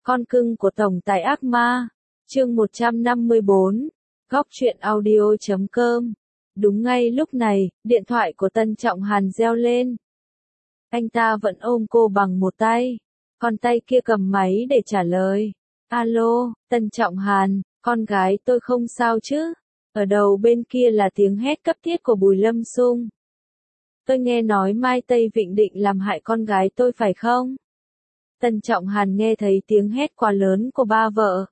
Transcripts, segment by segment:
Con cưng của tổng tài ác ma. Chương 154. Góc truyện audio.com. Đúng ngay lúc này, điện thoại của Tân Trọng Hàn reo lên. Anh ta vẫn ôm cô bằng một tay, còn tay kia cầm máy để trả lời. Alo, Tân Trọng Hàn, con gái tôi không sao chứ? Ở đầu bên kia là tiếng hét cấp thiết của Bùi Lâm Sung. Tôi nghe nói Mai Tây Vịnh định làm hại con gái tôi phải không? Tân Trọng Hàn nghe thấy tiếng hét quá lớn của ba vợ.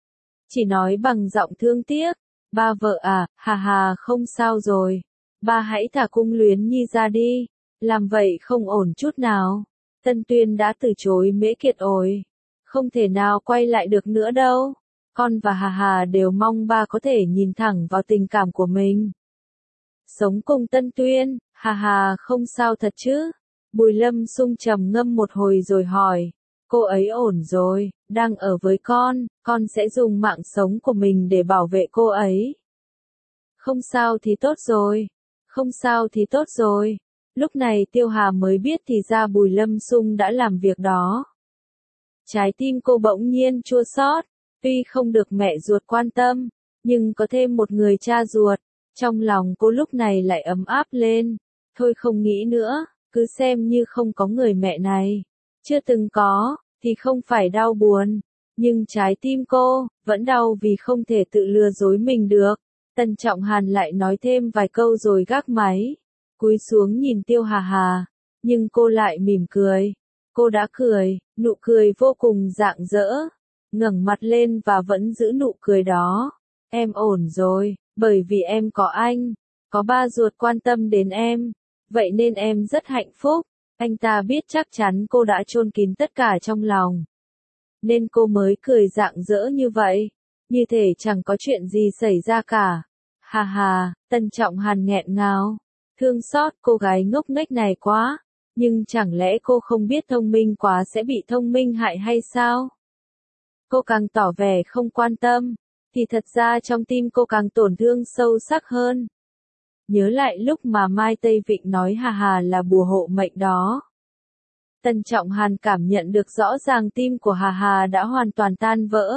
Chỉ nói bằng giọng thương tiếc. Ba vợ à, hà hà không sao rồi. Ba hãy thả Cung Luyến Nhi ra đi. Làm vậy không ổn chút nào. Tân Tuyên đã từ chối Mễ Kiệt rồi. Không thể nào quay lại được nữa đâu. Con và hà hà đều mong ba có thể nhìn thẳng vào tình cảm của mình. Sống cùng Tân Tuyên, hà hà không sao thật chứ? Bùi Lâm Sung trầm ngâm một hồi rồi hỏi. Cô ấy ổn rồi, đang ở với con sẽ dùng mạng sống của mình để bảo vệ cô ấy. Không sao thì tốt rồi, không sao thì tốt rồi. Lúc này Tiêu Hà mới biết thì ra Bùi Lâm Sung đã làm việc đó. Trái tim cô bỗng nhiên chua xót, tuy không được mẹ ruột quan tâm, nhưng có thêm một người cha ruột, trong lòng cô lúc này lại ấm áp lên. Thôi không nghĩ nữa, cứ xem như không có người mẹ này. Chưa từng có, thì không phải đau buồn, nhưng trái tim cô, vẫn đau vì không thể tự lừa dối mình được. Tân Trọng Hàn lại nói thêm vài câu rồi gác máy, cúi xuống nhìn Tiêu Hà Hà, nhưng cô lại mỉm cười. Cô đã cười, nụ cười vô cùng rạng rỡ, ngẩng mặt lên và vẫn giữ nụ cười đó. Em ổn rồi, bởi vì em có anh, có ba ruột quan tâm đến em, vậy nên em rất hạnh phúc. Anh ta biết chắc chắn cô đã chôn kín tất cả trong lòng, nên cô mới cười rạng rỡ như vậy, như thể chẳng có chuyện gì xảy ra cả. Hà hà, Tân Trọng Hàn nghẹn ngào, thương xót cô gái ngốc nghếch này quá, nhưng chẳng lẽ cô không biết thông minh quá sẽ bị thông minh hại hay sao? Cô càng tỏ vẻ không quan tâm, thì thật ra trong tim cô càng tổn thương sâu sắc hơn. Nhớ lại lúc mà Mai Tây Vịnh nói hà hà là bùa hộ mệnh đó. Tân Trọng Hàn cảm nhận được rõ ràng tim của hà hà đã hoàn toàn tan vỡ.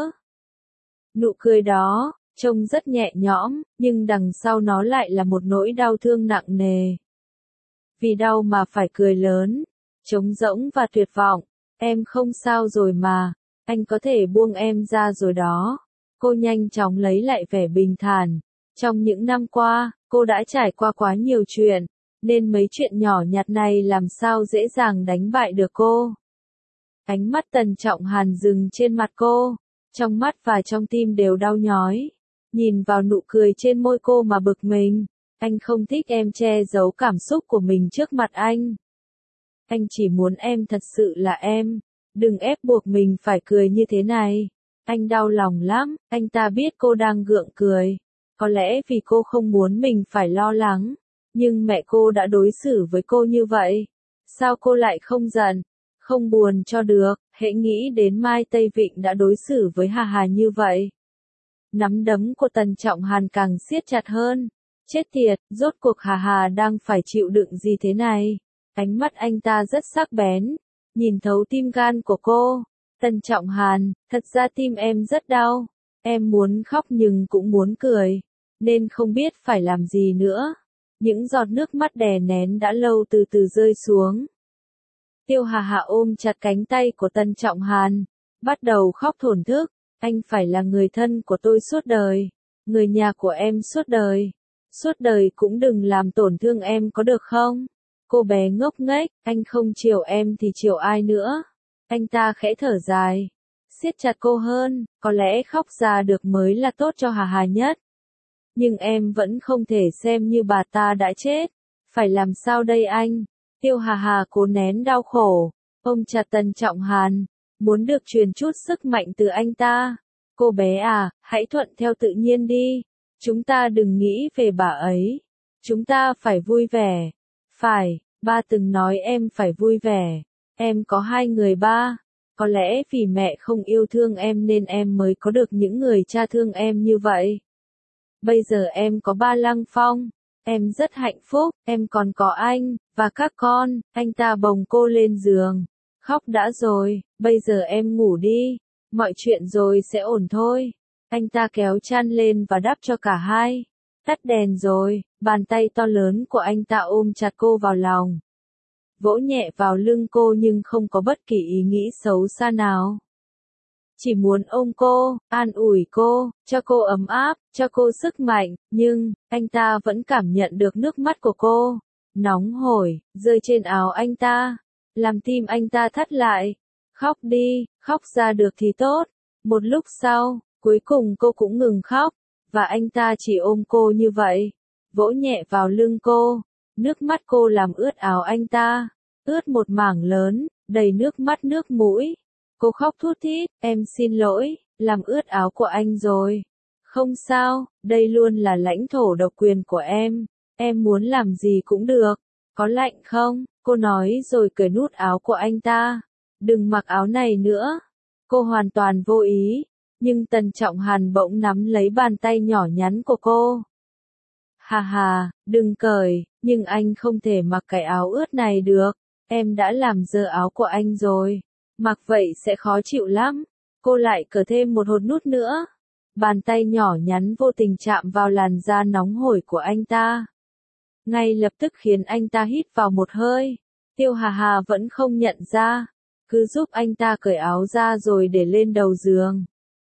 Nụ cười đó, trông rất nhẹ nhõm, nhưng đằng sau nó lại là một nỗi đau thương nặng nề. Vì đau mà phải cười lớn, trống rỗng và tuyệt vọng. Em không sao rồi mà, anh có thể buông em ra rồi đó. Cô nhanh chóng lấy lại vẻ bình thản. Trong những năm qua, cô đã trải qua quá nhiều chuyện, nên mấy chuyện nhỏ nhặt này làm sao dễ dàng đánh bại được cô. Ánh mắt Tân Trọng Hàn dừng trên mặt cô, trong mắt và trong tim đều đau nhói. Nhìn vào nụ cười trên môi cô mà bực mình. Anh không thích em che giấu cảm xúc của mình trước mặt anh. Anh chỉ muốn em thật sự là em, đừng ép buộc mình phải cười như thế này. Anh đau lòng lắm, anh ta biết cô đang gượng cười. Có lẽ vì cô không muốn mình phải lo lắng, nhưng mẹ cô đã đối xử với cô như vậy. Sao cô lại không giận, không buồn cho được, hễ nghĩ đến Mai Tây Vịnh đã đối xử với Hà Hà như vậy. Nắm đấm của Tân Trọng Hàn càng siết chặt hơn. Chết tiệt, rốt cuộc Hà Hà đang phải chịu đựng gì thế này? Ánh mắt anh ta rất sắc bén, nhìn thấu tim gan của cô. Tân Trọng Hàn, thật ra tim em rất đau. Em muốn khóc nhưng cũng muốn cười, nên không biết phải làm gì nữa. Những giọt nước mắt đè nén đã lâu từ từ rơi xuống. Tiêu Hà Hà ôm chặt cánh tay của Tân Trọng Hàn, bắt đầu khóc thổn thức. Anh phải là người thân của tôi suốt đời, người nhà của em suốt đời. Suốt đời cũng đừng làm tổn thương em có được không? Cô bé ngốc nghếch, anh không chiều em thì chiều ai nữa? Anh ta khẽ thở dài, siết chặt cô hơn, có lẽ khóc ra được mới là tốt cho Hà Hà nhất. Nhưng em vẫn không thể xem như bà ta đã chết. Phải làm sao đây anh? Tiêu Hà Hà cố nén đau khổ, ôm chặt Tân Trọng Hàn, muốn được truyền chút sức mạnh từ anh ta. Cô bé à, hãy thuận theo tự nhiên đi. Chúng ta đừng nghĩ về bà ấy. Chúng ta phải vui vẻ. Phải, ba từng nói em phải vui vẻ. Em có hai người ba. Có lẽ vì mẹ không yêu thương em nên em mới có được những người cha thương em như vậy. Bây giờ em có ba Lăng Phong. Em rất hạnh phúc, em còn có anh, và các con. Anh ta bồng cô lên giường. Khóc đã rồi, bây giờ em ngủ đi. mọi chuyện rồi sẽ ổn thôi. Anh ta kéo chăn lên và đắp cho cả hai. Tắt đèn rồi, bàn tay to lớn của anh ta ôm chặt cô vào lòng. Vỗ nhẹ vào lưng cô nhưng không có bất kỳ ý nghĩ xấu xa nào. Chỉ muốn ôm cô, an ủi cô, cho cô ấm áp, cho cô sức mạnh, nhưng, anh ta vẫn cảm nhận được nước mắt của cô. Nóng hổi, rơi trên áo anh ta. Làm tim anh ta thắt lại. Khóc đi, khóc ra được thì tốt. Một lúc sau, cuối cùng cô cũng ngừng khóc. Và anh ta chỉ ôm cô như vậy. Vỗ nhẹ vào lưng cô. Nước mắt cô làm ướt áo anh ta. Ướt một mảng lớn, đầy nước mắt nước mũi. Cô khóc thút thít, em xin lỗi, làm ướt áo của anh rồi. Không sao, đây luôn là lãnh thổ độc quyền của em muốn làm gì cũng được. Có lạnh không? Cô nói rồi cởi nút áo của anh ta. Đừng mặc áo này nữa. Cô hoàn toàn vô ý, nhưng Tần Trọng Hàn bỗng nắm lấy bàn tay nhỏ nhắn của cô. Hà hà, đừng cởi, nhưng anh không thể mặc cái áo ướt này được. Em đã làm dơ áo của anh rồi. Mặc vậy sẽ khó chịu lắm. Cô lại cởi thêm một hột nút nữa. Bàn tay nhỏ nhắn vô tình chạm vào làn da nóng hổi của anh ta. Ngay lập tức khiến anh ta hít vào một hơi. Tiêu Hà Hà vẫn không nhận ra. Cứ giúp anh ta cởi áo ra rồi để lên đầu giường.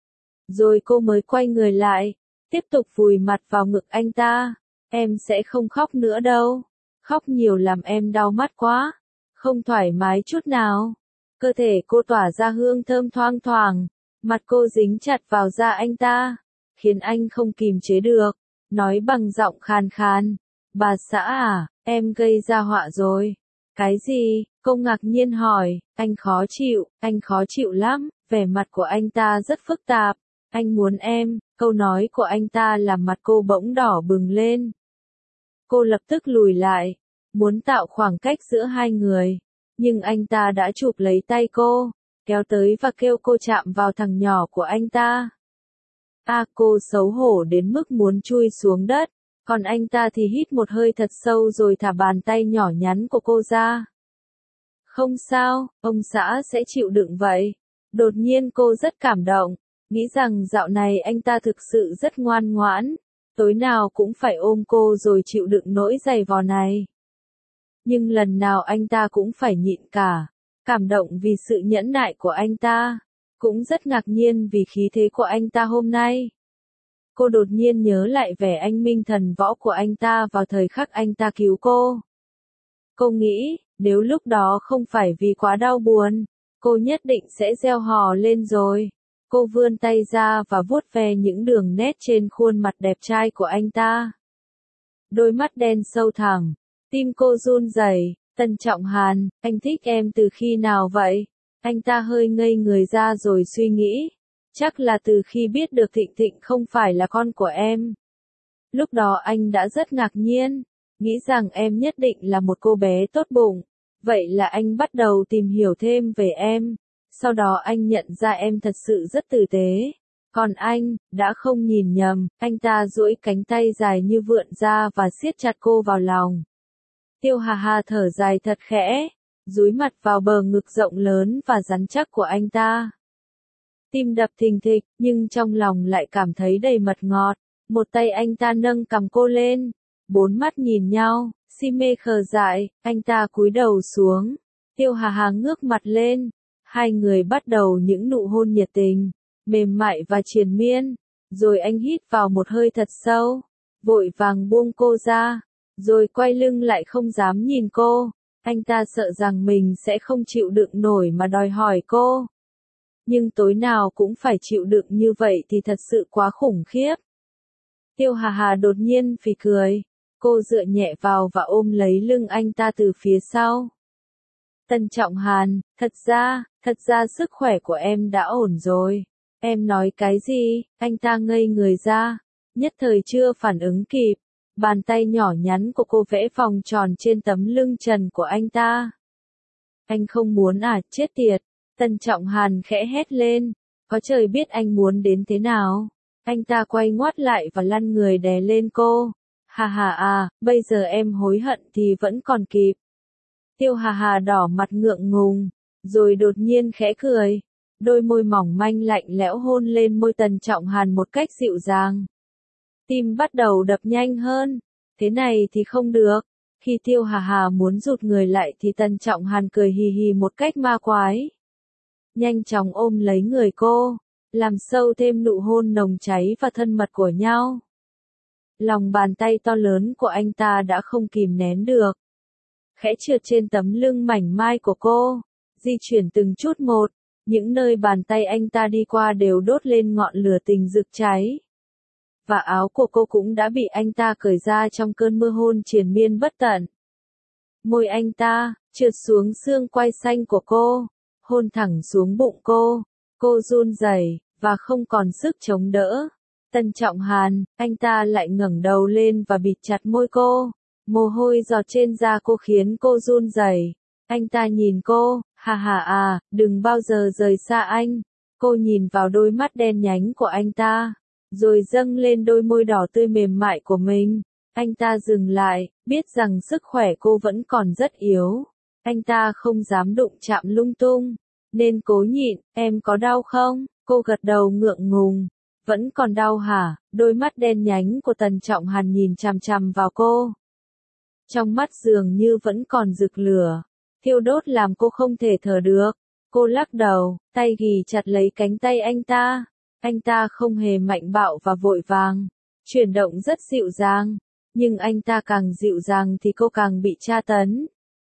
Rồi cô mới quay người lại. Tiếp tục vùi mặt vào ngực anh ta. Em sẽ không khóc nữa đâu. Khóc nhiều làm em đau mắt quá. Không thoải mái chút nào. Cơ thể cô tỏa ra hương thơm thoang thoảng. Mặt cô dính chặt vào da anh ta. Khiến anh không kìm chế được. Nói bằng giọng khàn khàn. Bà xã à, em gây ra họa rồi. Cái gì? Cô ngạc nhiên hỏi. Anh khó chịu lắm. Vẻ mặt của anh ta rất phức tạp. Anh muốn em. Câu nói của anh ta làm mặt cô bỗng đỏ bừng lên. Cô lập tức lùi lại. Muốn tạo khoảng cách giữa hai người. Nhưng anh ta đã chụp lấy tay cô. Kéo tới và kêu cô chạm vào thằng nhỏ của anh ta. Cô xấu hổ đến mức muốn chui xuống đất. Còn anh ta thì hít một hơi thật sâu rồi thả bàn tay nhỏ nhắn của cô ra. Không sao, ông xã sẽ chịu đựng vậy. Đột nhiên cô rất cảm động. Nghĩ rằng dạo này anh ta thực sự rất ngoan ngoãn. Tối nào cũng phải ôm cô rồi chịu đựng nỗi dày vò này. Nhưng lần nào anh ta cũng phải nhịn cả. Cảm động vì sự nhẫn nại của anh ta. Cũng rất ngạc nhiên vì khí thế của anh ta hôm nay. Cô đột nhiên nhớ lại vẻ anh minh thần võ của anh ta vào thời khắc anh ta cứu cô. Cô nghĩ, nếu lúc đó không phải vì quá đau buồn, cô nhất định sẽ reo hò lên rồi. Cô vươn tay ra và vuốt ve những đường nét trên khuôn mặt đẹp trai của anh ta. Đôi mắt đen sâu thẳm, tim cô run rẩy. Tần Trọng Hàn, anh thích em từ khi nào vậy? Anh ta hơi ngây người ra rồi suy nghĩ. Chắc là từ khi biết được Thịnh Thịnh không phải là con của em. Lúc đó anh đã rất ngạc nhiên, nghĩ rằng em nhất định là một cô bé tốt bụng. Vậy là anh bắt đầu tìm hiểu thêm về em. Sau đó anh nhận ra em thật sự rất tử tế. Còn anh, đã không nhìn nhầm, anh ta duỗi cánh tay dài như vượn ra và siết chặt cô vào lòng. Tiêu Hà Hà thở dài thật khẽ, dúi mặt vào bờ ngực rộng lớn và rắn chắc của anh ta. Tim đập thình thịch, nhưng trong lòng lại cảm thấy đầy mật ngọt. Một tay anh ta nâng cằm cô lên, bốn mắt nhìn nhau, si mê khờ dại, anh ta cúi đầu xuống. Tiêu Hà Hà ngước mặt lên, hai người bắt đầu những nụ hôn nhiệt tình, mềm mại và triền miên. Rồi anh hít vào một hơi thật sâu, vội vàng buông cô ra, rồi quay lưng lại không dám nhìn cô. Anh ta sợ rằng mình sẽ không chịu đựng nổi mà đòi hỏi cô. Nhưng tối nào cũng phải chịu đựng như vậy thì thật sự quá khủng khiếp. Tiêu Hà Hà đột nhiên phì cười. Cô dựa nhẹ vào và ôm lấy lưng anh ta từ phía sau. Tần Trọng Hàn, thật ra sức khỏe của em đã ổn rồi. Em nói cái gì? Anh ta ngây người ra, nhất thời chưa phản ứng kịp. Bàn tay nhỏ nhắn của cô vẽ vòng tròn trên tấm lưng trần của anh ta. Anh không muốn à, chết tiệt. Tần Trọng Hàn khẽ hét lên. Có trời biết anh muốn đến thế nào. Anh ta quay ngoắt lại và lăn người đè lên cô. Hà hà à, bây giờ em hối hận thì vẫn còn kịp. Tiêu Hà Hà đỏ mặt ngượng ngùng, rồi đột nhiên khẽ cười. đôi môi mỏng manh lạnh lẽo hôn lên môi Tần Trọng Hàn một cách dịu dàng. Tim bắt đầu đập nhanh hơn, thế này thì không được. Khi Tiêu Hà Hà muốn rụt người lại thì Tần Trọng Hàn cười hì hì một cách ma quái. Nhanh chóng ôm lấy người cô, làm sâu thêm nụ hôn nồng cháy và thân mật của nhau. Lòng bàn tay to lớn của anh ta đã không kìm nén được. Khẽ trượt trên tấm lưng mảnh mai của cô, di chuyển từng chút một, những nơi bàn tay anh ta đi qua đều đốt lên ngọn lửa tình rực cháy. Và áo của cô cũng đã bị anh ta cởi ra trong cơn mưa hôn triền miên bất tận. Môi anh ta trượt xuống xương quai xanh của cô, hôn thẳng xuống bụng cô run rẩy và không còn sức chống đỡ. Tần Trọng Hàn, anh ta lại ngẩng đầu lên và bịt chặt môi cô, mồ hôi giọt trên da cô khiến cô run rẩy. Anh ta nhìn cô, hà hà à, đừng bao giờ rời xa anh. Cô nhìn vào đôi mắt đen nhánh của anh ta, rồi dâng lên đôi môi đỏ tươi mềm mại của mình. Anh ta dừng lại, biết rằng sức khỏe cô vẫn còn rất yếu. Anh ta không dám đụng chạm lung tung, nên cố nhịn. Em có đau không? Cô gật đầu ngượng ngùng. Vẫn còn đau hả? Đôi mắt đen nhánh của Tần Trọng Hàn nhìn chằm chằm vào cô. Trong mắt dường như vẫn còn rực lửa, thiêu đốt làm cô không thể thở được. Cô lắc đầu, tay ghì chặt lấy cánh tay anh ta. Anh ta không hề mạnh bạo và vội vàng, chuyển động rất dịu dàng. Nhưng anh ta càng dịu dàng thì cô càng bị tra tấn.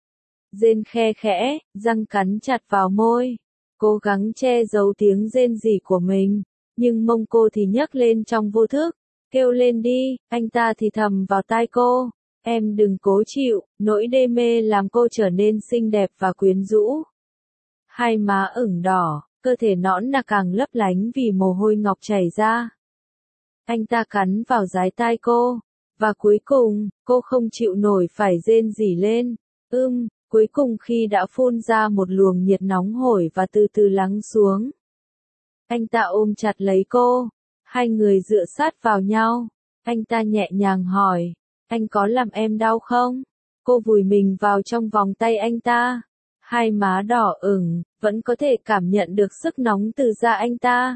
Rên khe khẽ, răng cắn chặt vào môi. Cố gắng che giấu tiếng rên rỉ của mình. Nhưng mông cô thì nhấc lên trong vô thức. Kêu lên đi, anh ta thì thầm vào tai cô. Em đừng cố chịu, nỗi đê mê làm cô trở nên xinh đẹp và quyến rũ. Hai má ửng đỏ, cơ thể nõn nà càng lấp lánh vì mồ hôi ngọc chảy ra. Anh ta cắn vào dái tai cô. Và cuối cùng, cô không chịu nổi phải rên rỉ lên. Cuối cùng khi đã phun ra một luồng nhiệt nóng hổi và từ từ lắng xuống. Anh ta ôm chặt lấy cô. Hai người dựa sát vào nhau. Anh ta nhẹ nhàng hỏi. Anh có làm em đau không? Cô vùi mình vào trong vòng tay anh ta. Hai má đỏ ửng, vẫn có thể cảm nhận được sức nóng từ da anh ta.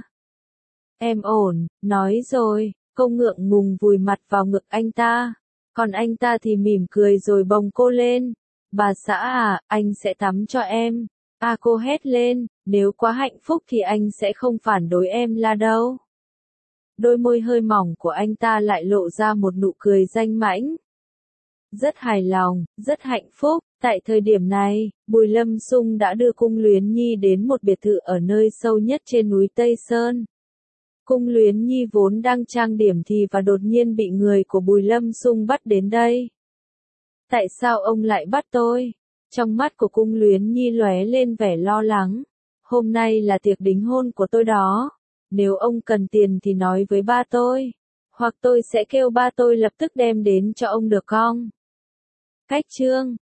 Em ổn, nói rồi. Cô ngượng ngùng vùi mặt vào ngực anh ta. Còn anh ta thì mỉm cười rồi bồng cô lên. Bà xã à, anh sẽ tắm cho em. Cô hét lên, nếu quá hạnh phúc thì anh sẽ không phản đối em là đâu. Đôi môi hơi mỏng của anh ta lại lộ ra một nụ cười danh mãnh. Rất hài lòng, rất hạnh phúc. Tại thời điểm này, Bùi Lâm Sung đã đưa Cung Luyến Nhi đến một biệt thự ở nơi sâu nhất trên núi Tây Sơn. Cung Luyến Nhi vốn đang trang điểm thì và đột nhiên bị người của Bùi Lâm Sung bắt đến đây. Tại sao ông lại bắt tôi? Trong mắt của Cung Luyến Nhi lóe lên vẻ lo lắng. Hôm nay là tiệc đính hôn của tôi đó. Nếu ông cần tiền thì nói với ba tôi. Hoặc tôi sẽ kêu ba tôi lập tức đem đến cho ông được không? Cách chương